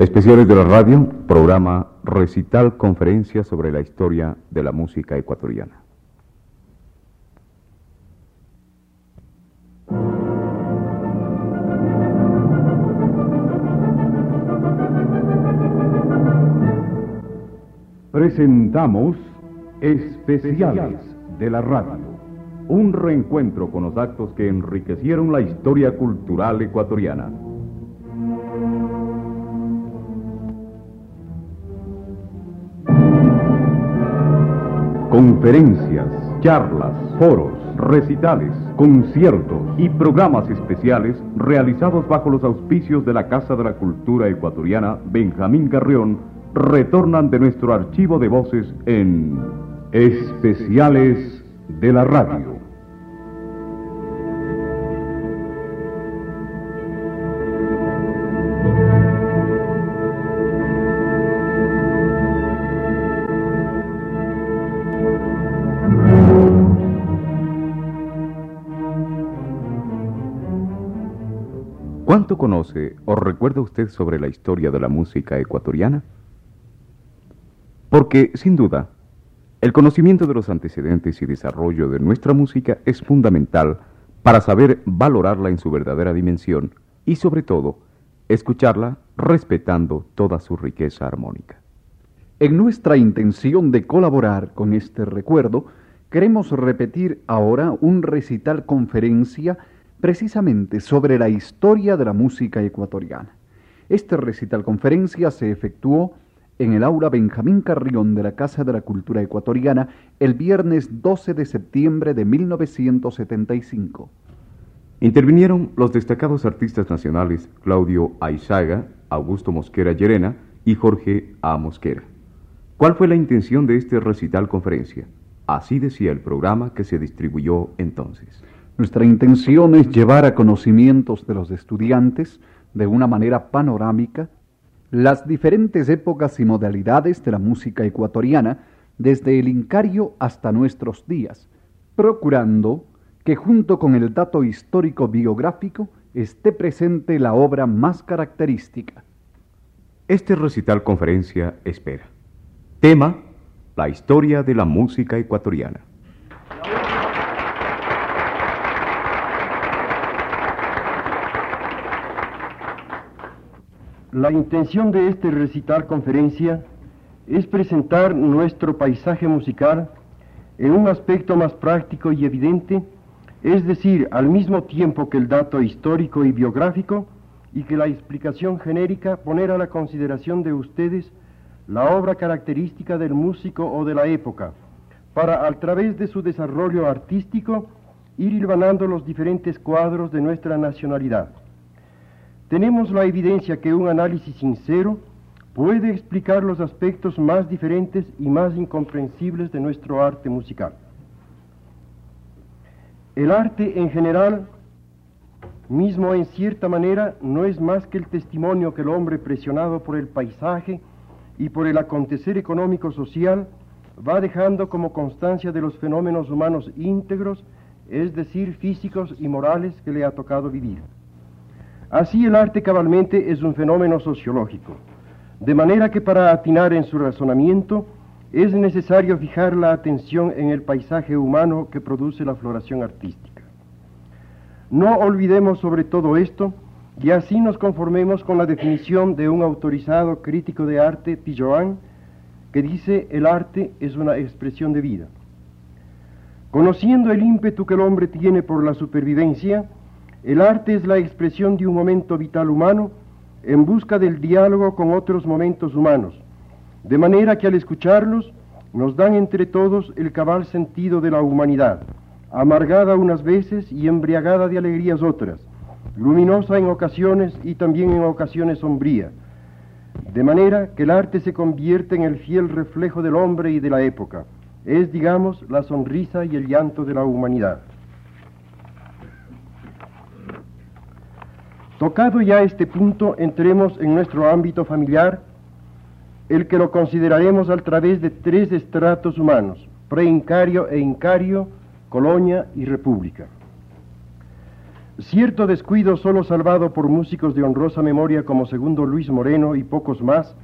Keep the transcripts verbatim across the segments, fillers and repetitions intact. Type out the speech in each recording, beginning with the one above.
Especiales de la radio, programa Recital Conferencia sobre la historia de la música ecuatoriana. Presentamos Especiales de la radio, un reencuentro con los actos que enriquecieron la historia cultural ecuatoriana. Conferencias, charlas, foros, recitales, conciertos y programas especiales realizados bajo los auspicios de la Casa de la Cultura Ecuatoriana Benjamín Carrión retornan de nuestro archivo de voces en Especiales de la radio. ¿Cuánto conoce o recuerda usted sobre la historia de la música ecuatoriana? Porque, sin duda, el conocimiento de los antecedentes y desarrollo de nuestra música es fundamental para saber valorarla en su verdadera dimensión y, sobre todo, escucharla respetando toda su riqueza armónica. En nuestra intención de colaborar con este recuerdo, queremos repetir ahora un recital conferencia precisamente sobre la historia de la música ecuatoriana. Este recital conferencia se efectuó en el aula Benjamín Carrión de la Casa de la Cultura Ecuatoriana el viernes doce de septiembre de mil novecientos setenta y cinco. Intervinieron los destacados artistas nacionales Claudio Aizaga, Augusto Mosquera Llerena y Jorge A. Mosquera. ¿Cuál fue la intención de este recital conferencia? Así decía el programa que se distribuyó entonces. Nuestra intención es llevar a conocimientos de los estudiantes, de una manera panorámica, las diferentes épocas y modalidades de la música ecuatoriana, desde el Incario hasta nuestros días, procurando que junto con el dato histórico biográfico esté presente la obra más característica. Este recital conferencia espera. Tema: la historia de la música ecuatoriana. La intención de este recital conferencia es presentar nuestro paisaje musical en un aspecto más práctico y evidente, es decir, al mismo tiempo que el dato histórico y biográfico y que la explicación genérica, poner a la consideración de ustedes la obra característica del músico o de la época, para a través de su desarrollo artístico ir hilvanando los diferentes cuadros de nuestra nacionalidad. Tenemos la evidencia que un análisis sincero puede explicar los aspectos más diferentes y más incomprensibles de nuestro arte musical. El arte en general, mismo en cierta manera, no es más que el testimonio que el hombre, presionado por el paisaje y por el acontecer económico-social, va dejando como constancia de los fenómenos humanos íntegros, es decir, físicos y morales que le ha tocado vivir. Así el arte cabalmente es un fenómeno sociológico, de manera que para atinar en su razonamiento es necesario fijar la atención en el paisaje humano que produce la floración artística. No olvidemos sobre todo esto y así nos conformemos con la definición de un autorizado crítico de arte, Pilloan, que dice: el arte es una expresión de vida. Conociendo el ímpetu que el hombre tiene por la supervivencia, el arte es la expresión de un momento vital humano en busca del diálogo con otros momentos humanos, de manera que al escucharlos nos dan entre todos el cabal sentido de la humanidad, amargada unas veces y embriagada de alegrías otras, luminosa en ocasiones y también en ocasiones sombría, de manera que el arte se convierte en el fiel reflejo del hombre y de la época, es, digamos, la sonrisa y el llanto de la humanidad. Tocado ya este punto, entremos en nuestro ámbito familiar, el que lo consideraremos a través de tres estratos humanos: preincario e incario, colonia y república. Cierto descuido, solo salvado por músicos de honrosa memoria como Segundo Luis Moreno y pocos más,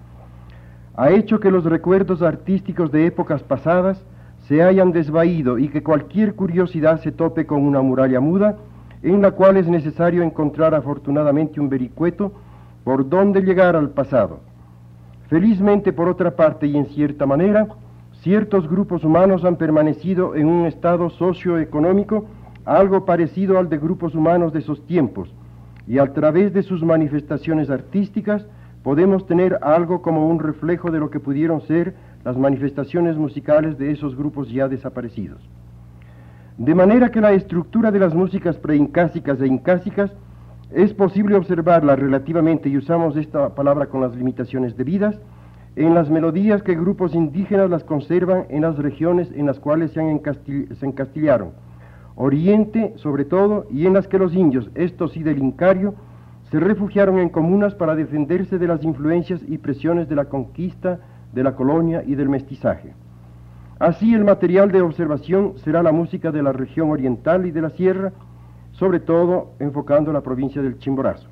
ha hecho que los recuerdos artísticos de épocas pasadas se hayan desvaído y que cualquier curiosidad se tope con una muralla muda, en la cual es necesario encontrar afortunadamente un vericueto por donde llegar al pasado. Felizmente, por otra parte, y en cierta manera, ciertos grupos humanos han permanecido en un estado socioeconómico algo parecido al de grupos humanos de esos tiempos, y a través de sus manifestaciones artísticas podemos tener algo como un reflejo de lo que pudieron ser las manifestaciones musicales de esos grupos ya desaparecidos. De manera que la estructura de las músicas preincásicas e incásicas es posible observarla relativamente, y usamos esta palabra con las limitaciones debidas, en las melodías que grupos indígenas las conservan en las regiones en las cuales se, han encastil- se encastillaron, Oriente sobre todo, y en las que los indios, estos sí del Incario, se refugiaron en comunas para defenderse de las influencias y presiones de la conquista, de la colonia y del mestizaje. Así, el material de observación será la música de la región oriental y de la sierra, sobre todo enfocando la provincia del Chimborazo.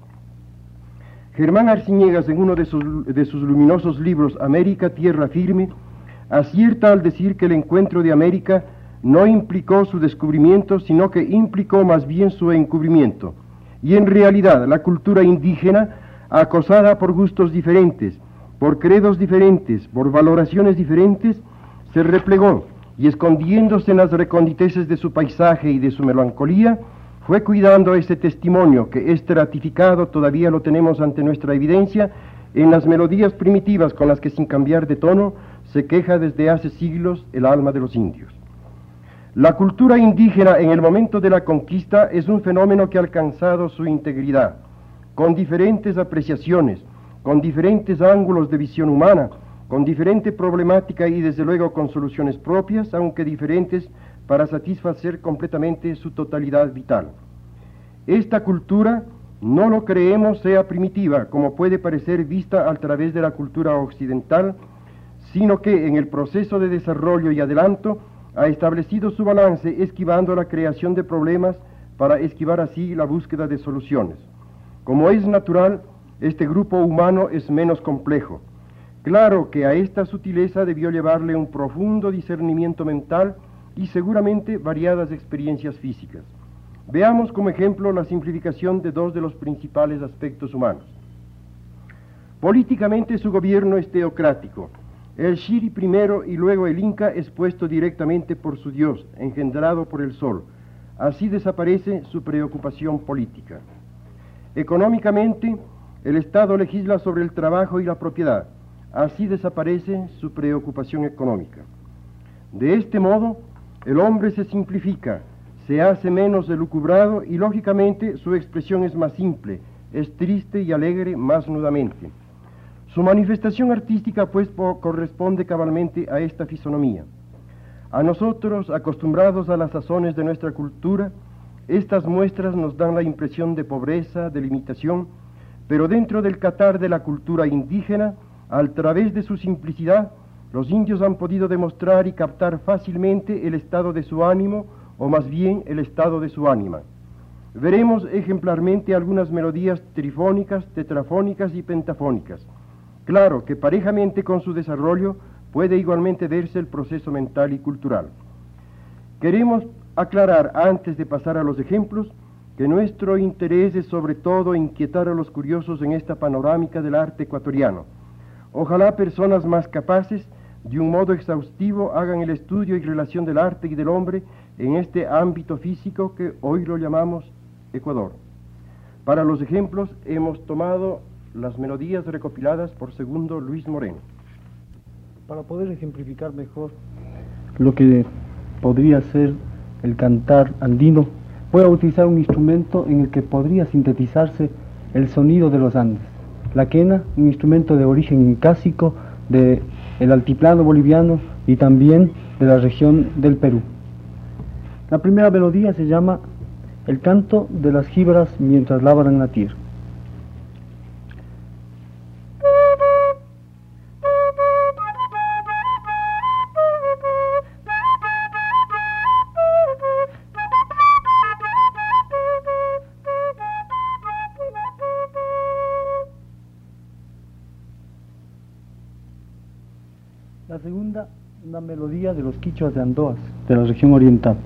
Germán Arciniegas, en uno de sus, de sus luminosos libros, América, Tierra Firme, acierta al decir que el encuentro de América no implicó su descubrimiento, sino que implicó más bien su encubrimiento. Y en realidad, la cultura indígena, acosada por gustos diferentes, por credos diferentes, por valoraciones diferentes, se replegó y, escondiéndose en las reconditeces de su paisaje y de su melancolía, fue cuidando ese testimonio que, estratificado, todavía lo tenemos ante nuestra evidencia, en las melodías primitivas con las que, sin cambiar de tono, se queja desde hace siglos el alma de los indios. La cultura indígena en el momento de la conquista es un fenómeno que ha alcanzado su integridad, con diferentes apreciaciones, con diferentes ángulos de visión humana, con diferente problemática y desde luego con soluciones propias, aunque diferentes, para satisfacer completamente su totalidad vital. Esta cultura no lo creemos sea primitiva, como puede parecer vista a través de la cultura occidental, sino que en el proceso de desarrollo y adelanto ha establecido su balance, esquivando la creación de problemas para esquivar así la búsqueda de soluciones. Como es natural, este grupo humano es menos complejo. Claro que a esta sutileza debió llevarle un profundo discernimiento mental y seguramente variadas experiencias físicas. Veamos como ejemplo la simplificación de dos de los principales aspectos humanos. Políticamente su gobierno es teocrático. El Shiri primero y luego el Inca es puesto directamente por su Dios, engendrado por el sol. Así desaparece su preocupación política. Económicamente, el Estado legisla sobre el trabajo y la propiedad. Así desaparece su preocupación económica. De este modo, el hombre se simplifica, se hace menos elucubrado y lógicamente su expresión es más simple, es triste y alegre más nudamente. Su manifestación artística pues corresponde cabalmente a esta fisonomía. A nosotros, acostumbrados a las sazones de nuestra cultura, estas muestras nos dan la impresión de pobreza, de limitación, pero dentro del catar de la cultura indígena, a través de su simplicidad, los indios han podido demostrar y captar fácilmente el estado de su ánimo, o más bien el estado de su ánima. Veremos ejemplarmente algunas melodías trifónicas, tetrafónicas y pentafónicas. Claro que parejamente con su desarrollo puede igualmente verse el proceso mental y cultural. Queremos aclarar, antes de pasar a los ejemplos, que nuestro interés es sobre todo inquietar a los curiosos en esta panorámica del arte ecuatoriano. Ojalá personas más capaces, de un modo exhaustivo, hagan el estudio y relación del arte y del hombre en este ámbito físico que hoy lo llamamos Ecuador. Para los ejemplos hemos tomado las melodías recopiladas por Segundo Luis Moreno. Para poder ejemplificar mejor lo que podría ser el cantar andino, voy a utilizar un instrumento en el que podría sintetizarse el sonido de los Andes. La quena, un instrumento de origen incásico del altiplano boliviano y también de la región del Perú. La primera melodía se llama El canto de las jíbaras mientras labran la tierra. melodía de los quichuas de Andoas, de la región oriental.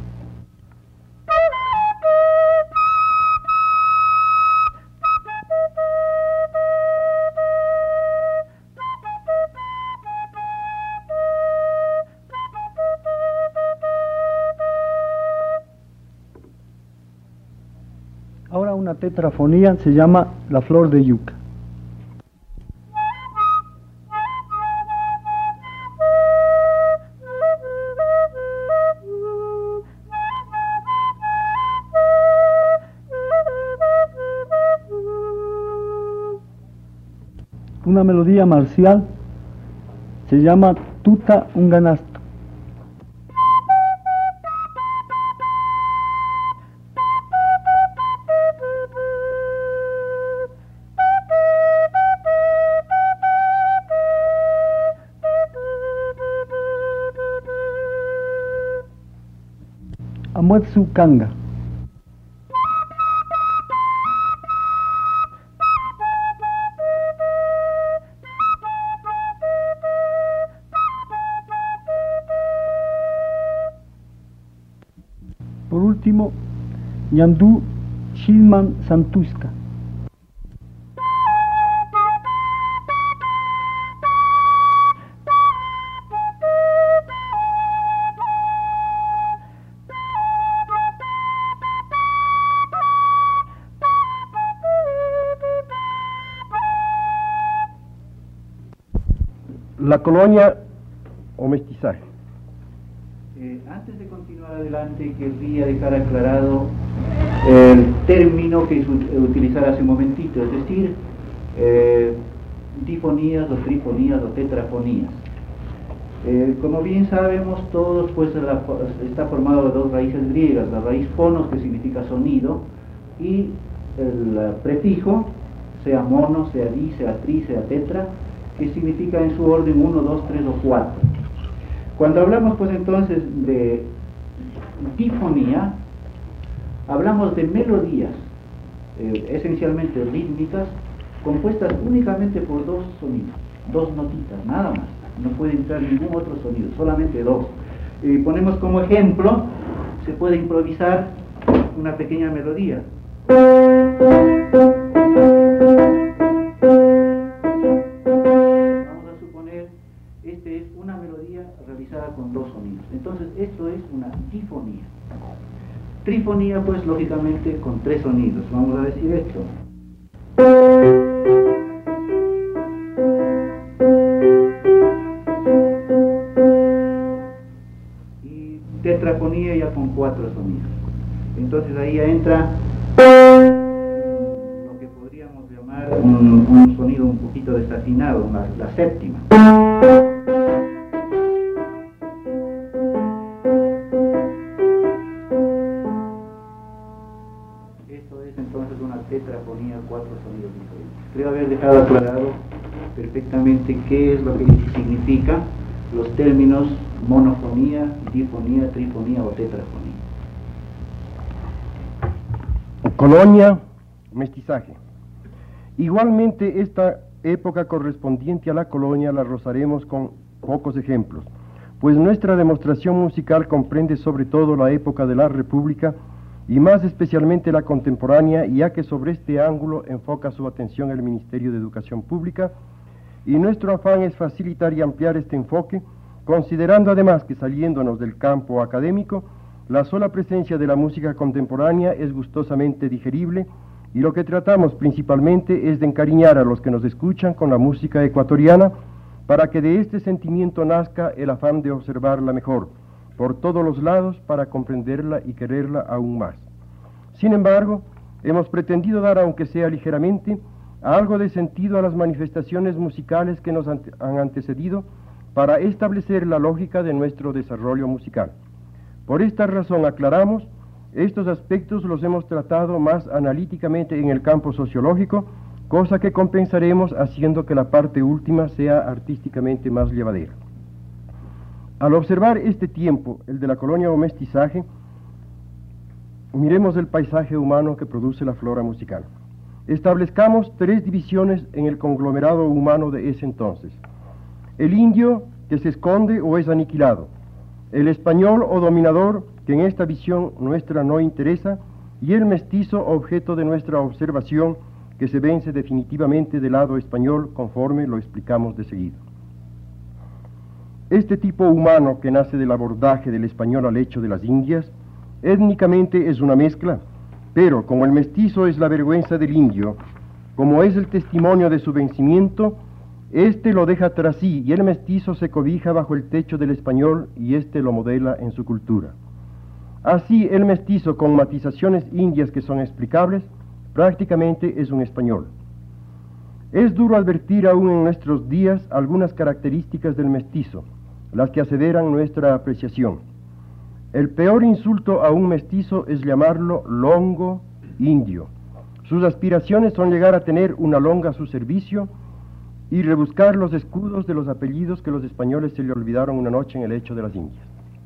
Ahora una tetrafonía se llama La Flor de Yuca. Una melodía marcial se llama Tuta Unganasto. Amuetsu Kanga. Por último, Ñandú Shilman Santuska. La colonia o mestizaje. Eh, antes de continuar adelante, querría dejar aclarado el término que utilizar hace un momentito, es decir, eh, difonías o trifonías o tetrafonías. Eh, como bien sabemos todos, pues la, está formado de dos raíces griegas, la raíz fonos, que significa sonido, y el prefijo, sea mono, sea di, sea tri, sea tetra, que significa en su orden uno, dos, tres o cuatro. Cuando hablamos pues entonces de difonía, hablamos de melodías eh, esencialmente rítmicas, compuestas únicamente por dos sonidos, dos notitas, nada más. No puede entrar ningún otro sonido, solamente dos. Y ponemos como ejemplo, se puede improvisar una pequeña melodía. Con dos sonidos. Entonces esto es una difonía. Trifonía, pues lógicamente con tres sonidos. Vamos a decir esto. Y tetrafonía ya con cuatro sonidos. Entonces ahí ya entra lo que podríamos llamar un, un sonido un poquito desafinado, una, la séptima. Tetrafonía, cuatro sonidos diferentes. Creo haber dejado aclarado perfectamente qué es lo que significan los términos monofonía, difonía, trifonía o tetrafonía. Colonia, mestizaje. Igualmente esta época correspondiente a la colonia la rozaremos con pocos ejemplos, pues nuestra demostración musical comprende sobre todo la época de la República y más especialmente la contemporánea, ya que sobre este ángulo enfoca su atención el Ministerio de Educación Pública, y nuestro afán es facilitar y ampliar este enfoque, considerando además que saliéndonos del campo académico, la sola presencia de la música contemporánea es gustosamente digerible, y lo que tratamos principalmente es de encariñar a los que nos escuchan con la música ecuatoriana, para que de este sentimiento nazca el afán de observarla mejor, por todos los lados, para comprenderla y quererla aún más. Sin embargo, hemos pretendido dar, aunque sea ligeramente, algo de sentido a las manifestaciones musicales que nos han antecedido para establecer la lógica de nuestro desarrollo musical. Por esta razón aclaramos, estos aspectos los hemos tratado más analíticamente en el campo sociológico, cosa que compensaremos haciendo que la parte última sea artísticamente más llevadera. Al observar este tiempo, el de la colonia o mestizaje, miremos el paisaje humano que produce la flora musical. Establezcamos tres divisiones en el conglomerado humano de ese entonces. El indio que se esconde o es aniquilado, el español o dominador, que en esta visión nuestra no interesa, y el mestizo, objeto de nuestra observación, que se vence definitivamente del lado español, conforme lo explicamos de seguida. Este tipo humano que nace del abordaje del español al hecho de las Indias, étnicamente es una mezcla, pero como el mestizo es la vergüenza del indio, como es el testimonio de su vencimiento, éste lo deja tras sí y el mestizo se cobija bajo el techo del español y éste lo modela en su cultura. Así, el mestizo con matizaciones indias que son explicables, prácticamente es un español. Es duro advertir aún en nuestros días algunas características del mestizo, las que aseveran nuestra apreciación. El peor insulto a un mestizo es llamarlo longo indio. Sus aspiraciones son llegar a tener una longa a su servicio y rebuscar los escudos de los apellidos que los españoles se le olvidaron una noche en el hecho de las Indias.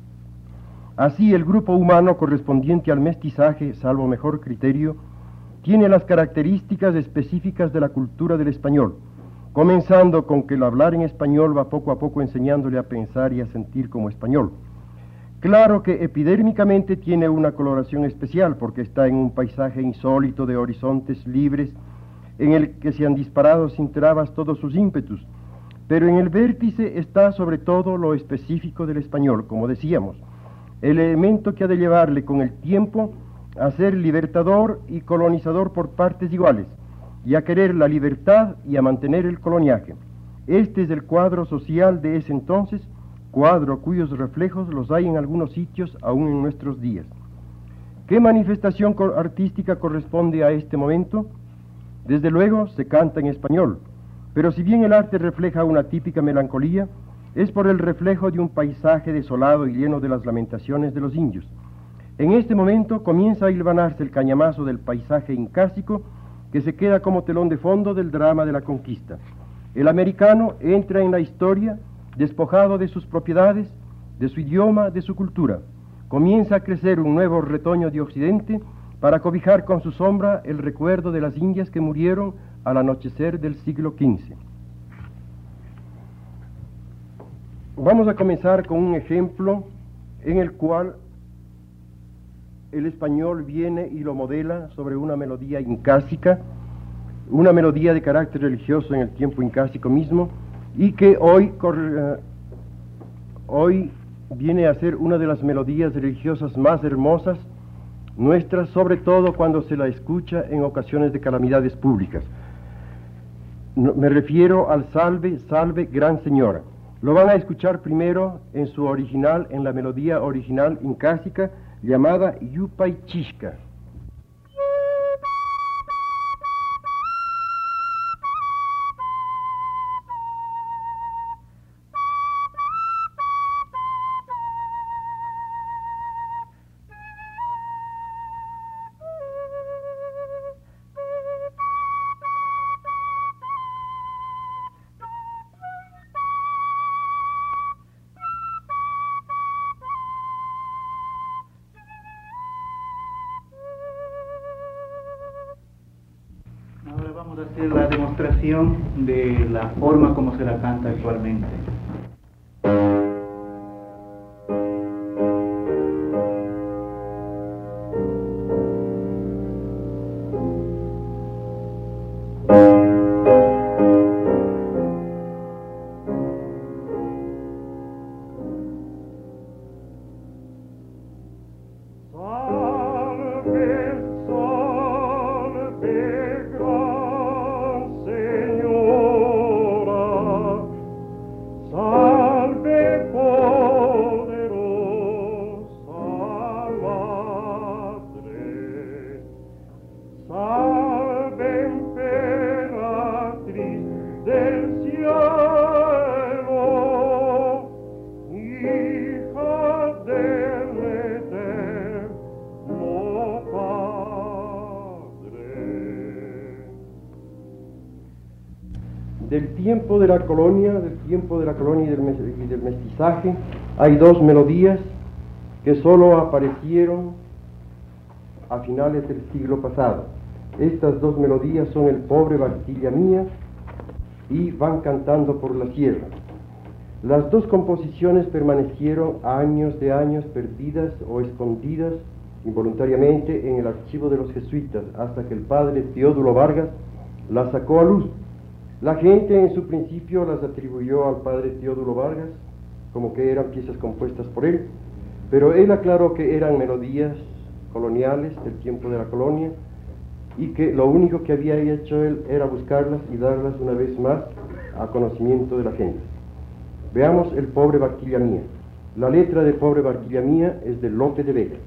Así, el grupo humano correspondiente al mestizaje, salvo mejor criterio, tiene las características específicas de la cultura del español, comenzando con que el hablar en español va poco a poco enseñándole a pensar y a sentir como español. Claro que epidérmicamente tiene una coloración especial porque está en un paisaje insólito de horizontes libres en el que se han disparado sin trabas todos sus ímpetus, pero en el vértice está sobre todo lo específico del español, como decíamos, el elemento que ha de llevarle con el tiempo a ser libertador y colonizador por partes iguales, y a querer la libertad y a mantener el coloniaje. Este es el cuadro social de ese entonces, cuadro cuyos reflejos los hay en algunos sitios aún en nuestros días. ¿Qué manifestación artística corresponde a este momento? Desde luego se canta en español, pero si bien el arte refleja una típica melancolía, es por el reflejo de un paisaje desolado y lleno de las lamentaciones de los indios. En este momento comienza a hilvanarse el cañamazo del paisaje incásico que se queda como telón de fondo del drama de la conquista. El americano entra en la historia despojado de sus propiedades, de su idioma, de su cultura. Comienza a crecer un nuevo retoño de Occidente para cobijar con su sombra el recuerdo de las Indias que murieron al anochecer del siglo quince. Vamos a comenzar con un ejemplo en el cual el español viene y lo modela sobre una melodía incásica, una melodía de carácter religioso en el tiempo incásico mismo, y que hoy, uh, hoy viene a ser una de las melodías religiosas más hermosas nuestras, sobre todo cuando se la escucha en ocasiones de calamidades públicas. No, me refiero al Salve, Salve, Gran Señora. Lo van a escuchar primero en su original, en la melodía original incásica, llamada Yupaychishka. Vamos a hacer la demostración de la forma como se la canta actualmente. Del tiempo de la colonia, del tiempo de la colonia y del, mes, y del mestizaje, hay dos melodías que solo aparecieron a finales del siglo pasado. Estas dos melodías son El pobre Bastilla mía y Van cantando por la sierra. Las dos composiciones permanecieron años de años perdidas o escondidas involuntariamente en el archivo de los jesuitas, hasta que el padre Teodulo Vargas las sacó a luz. La gente en su principio las atribuyó al padre Teodulo Vargas, como que eran piezas compuestas por él, pero él aclaró que eran melodías coloniales del tiempo de la colonia, y que lo único que había hecho él era buscarlas y darlas una vez más a conocimiento de la gente. Veamos el Pobre Barquilla Mía. La letra de Pobre Barquilla Mía es de Lope de Vega.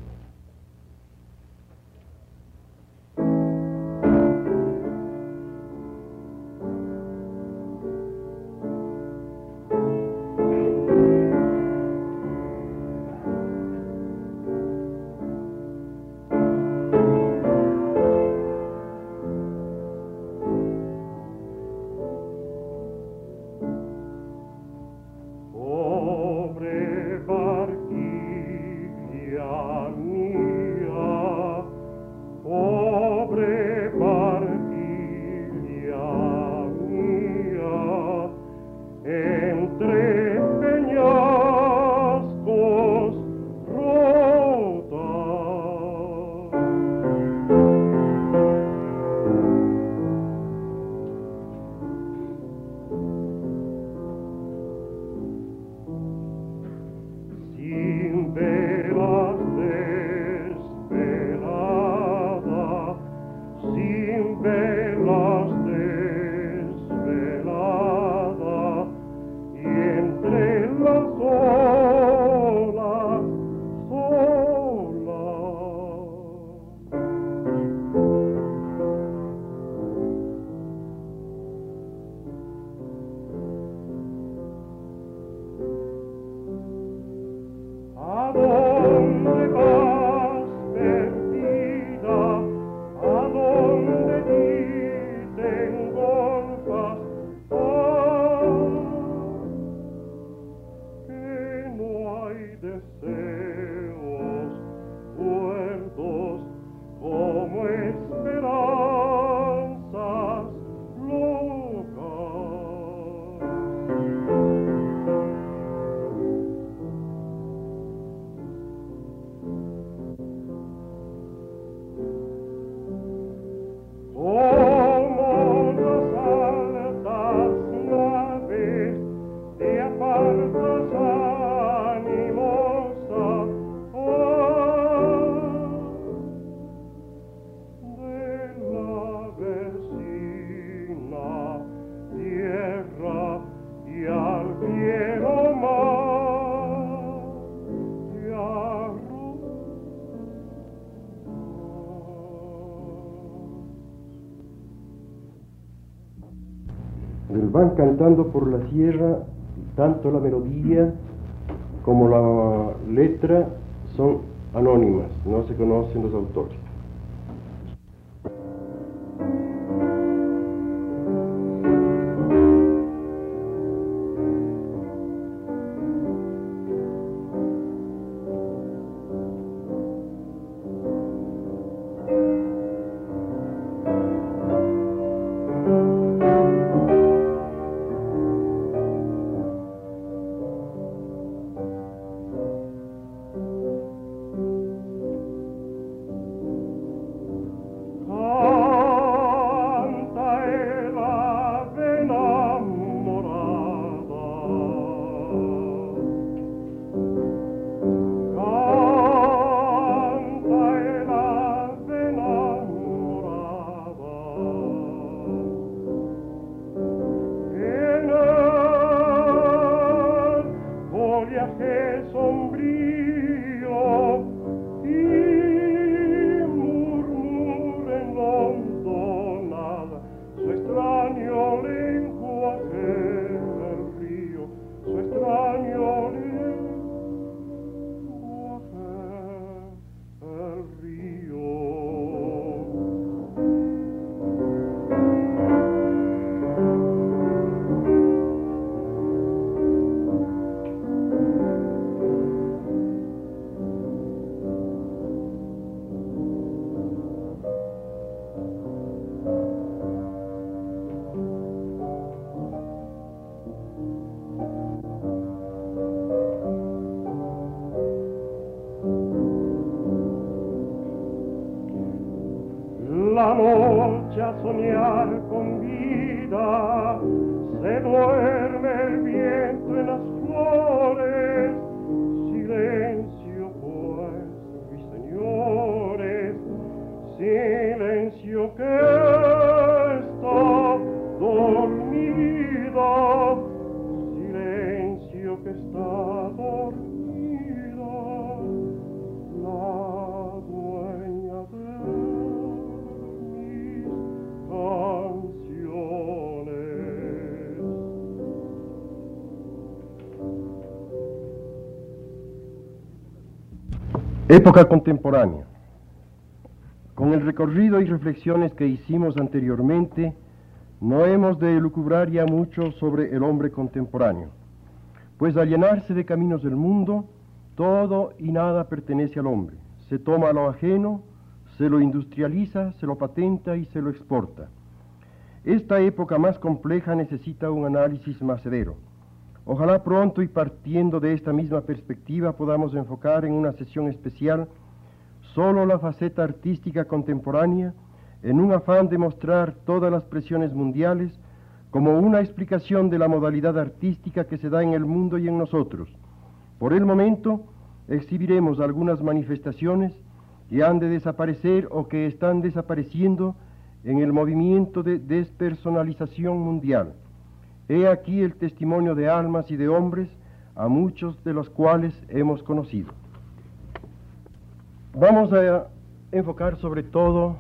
Van cantando por la sierra, tanto la melodía como la letra son anónimas, no se conocen los autores. la noche a soñar con vida, se duerme el viento en las flores, silencio pues, mis señores, silencio que está dormida, silencio que está dormida, la dueña de mis canciones. Época contemporánea. Con el recorrido y reflexiones que hicimos anteriormente, no hemos de elucubrar ya mucho sobre el hombre contemporáneo, pues al llenarse de caminos del mundo, todo y nada pertenece al hombre. Se toma lo ajeno, se lo industrializa, se lo patenta y se lo exporta. Esta época más compleja necesita un análisis más severo. Ojalá pronto y partiendo de esta misma perspectiva podamos enfocar en una sesión especial solo la faceta artística contemporánea, en un afán de mostrar todas las presiones mundiales como una explicación de la modalidad artística que se da en el mundo y en nosotros. Por el momento, exhibiremos algunas manifestaciones que han de desaparecer o que están desapareciendo en el movimiento de despersonalización mundial. He aquí el testimonio de almas y de hombres, a muchos de los cuales hemos conocido. Vamos a enfocar sobre todo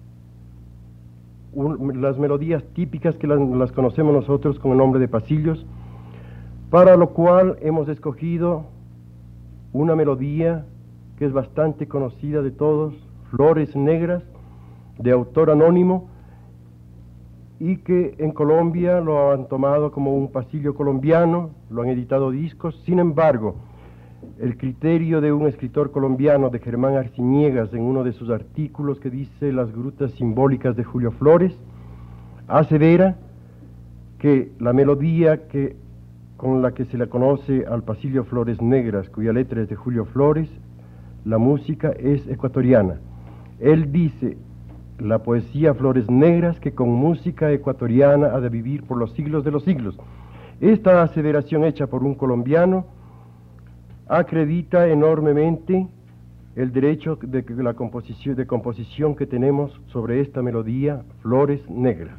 un, las melodías típicas que las, las conocemos nosotros con el nombre de pasillos, para lo cual hemos escogido una melodía que es bastante conocida de todos, Flores Negras, de autor anónimo, y que en Colombia lo han tomado como un pasillo colombiano, lo han editado discos. Sin embargo, el criterio de un escritor colombiano, de Germán Arciniegas, en uno de sus artículos que dice Las grutas simbólicas de Julio Flores, asevera que la melodía que, con la que se le conoce al pasillo Flores Negras, cuya letra es de Julio Flores, la música es ecuatoriana. Él dice: la poesía Flores Negras, que con música ecuatoriana ha de vivir por los siglos de los siglos. Esta aseveración hecha por un colombiano acredita enormemente el derecho de la composición, de composición que tenemos sobre esta melodía Flores Negras.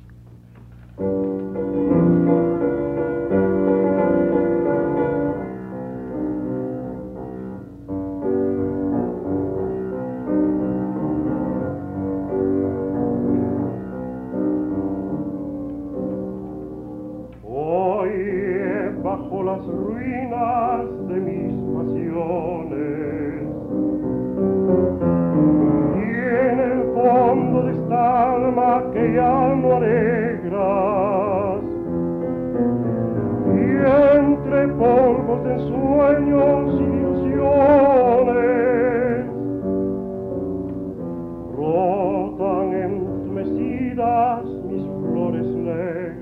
Bajo las ruinas de mis pasiones y en el fondo de esta alma que ya no alegras, y entre polvos de sueños y ilusiones brotan entumecidas mis flores negras.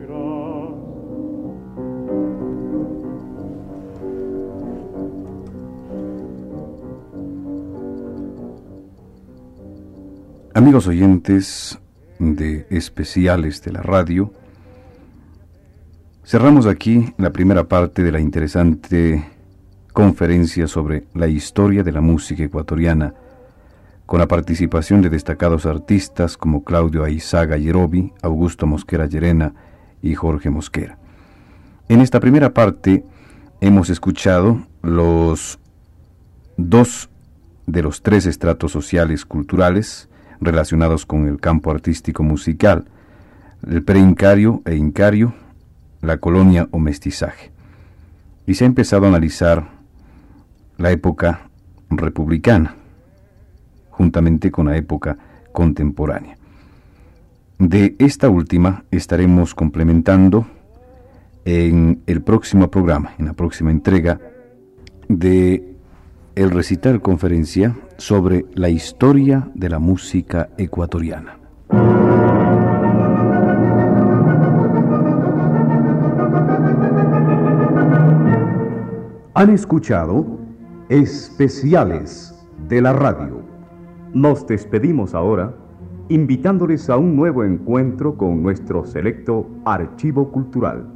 Amigos oyentes de especiales de la radio, cerramos aquí la primera parte de la interesante conferencia sobre la historia de la música ecuatoriana, con la participación de destacados artistas como Claudio Aizaga Yerobi, Augusto Mosquera Llerena y Jorge Mosquera. En esta primera parte hemos escuchado los dos de los tres estratos sociales culturales relacionados con el campo artístico musical, el preincario e incario, la colonia o mestizaje. Y se ha empezado a analizar la época republicana, juntamente con la época contemporánea. De esta última estaremos complementando en el próximo programa, en la próxima entrega de el recital conferencia sobre la historia de la música ecuatoriana. Han escuchado especiales de la radio. Nos despedimos ahora invitándoles a un nuevo encuentro con nuestro selecto archivo cultural.